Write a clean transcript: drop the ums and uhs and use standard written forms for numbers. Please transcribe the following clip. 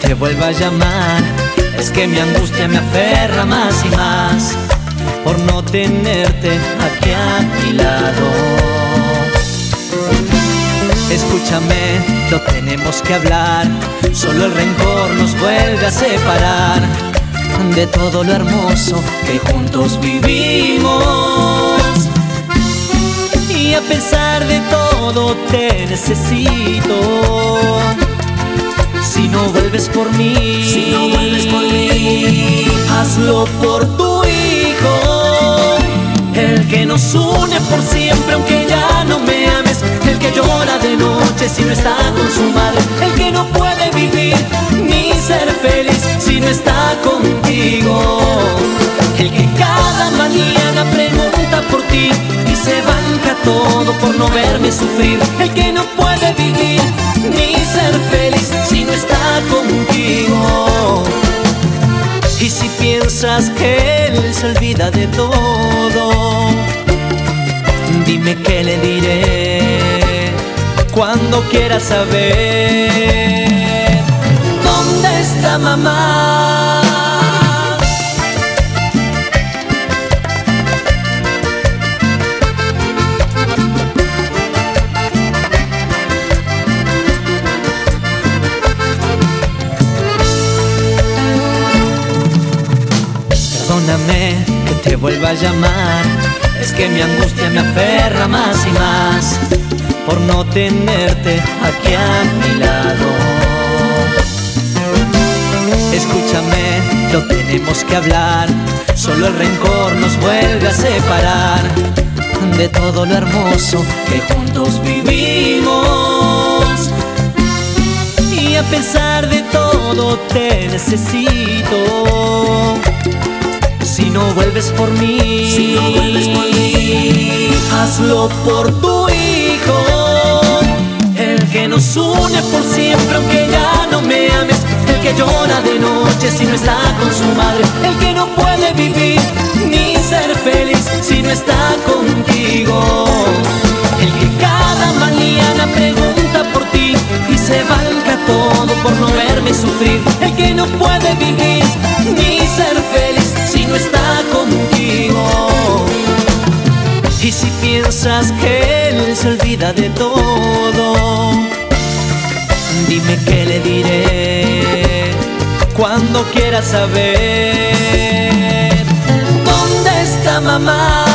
te vuelva a llamar. Es que mi angustia me aferra más y más por no tenerte aquí a mi lado. Escúchame, lo tenemos que hablar. Solo el rencor nos vuelve a separar de todo lo hermoso que juntos vivimos. Y a pesar de todo te necesito. Si no vuelves por mí, hazlo por tu hijo, el que nos une por siempre aunque ya no me ames, el que llora de noche si no está con su madre, el que no puede vivir ni ser feliz si no está contigo, el que cada mañana pregunta por ti y se banca todo por no verme sufrir, el que no puede vivir ni ser feliz si no está contigo. Y si piensas que él se olvida de todo, dime qué le diré cuando quiera saber dónde está mamá. Perdóname que te vuelva a llamar. Es que mi angustia me aferra más y más por no tenerte aquí a mi lado. Escúchame, lo tenemos que hablar. Solo el rencor nos vuelve a separar de todo lo hermoso que juntos vivimos. Y a pesar de todo te necesito. Si no vuelves por mí, hazlo por tu hijo, el que nos une por siempre aunque ya no me ames, el que llora de noche si no está con su madre, el que no puede vivir ni ser feliz si no está contigo, el que cada mañana pregunta por ti y se banca todo por no verme sufrir, el que no puede vivir ni ser feliz si no está contigo. Y si piensas que él se olvida de todo, dime qué le diré cuando quiera saber dónde está mamá.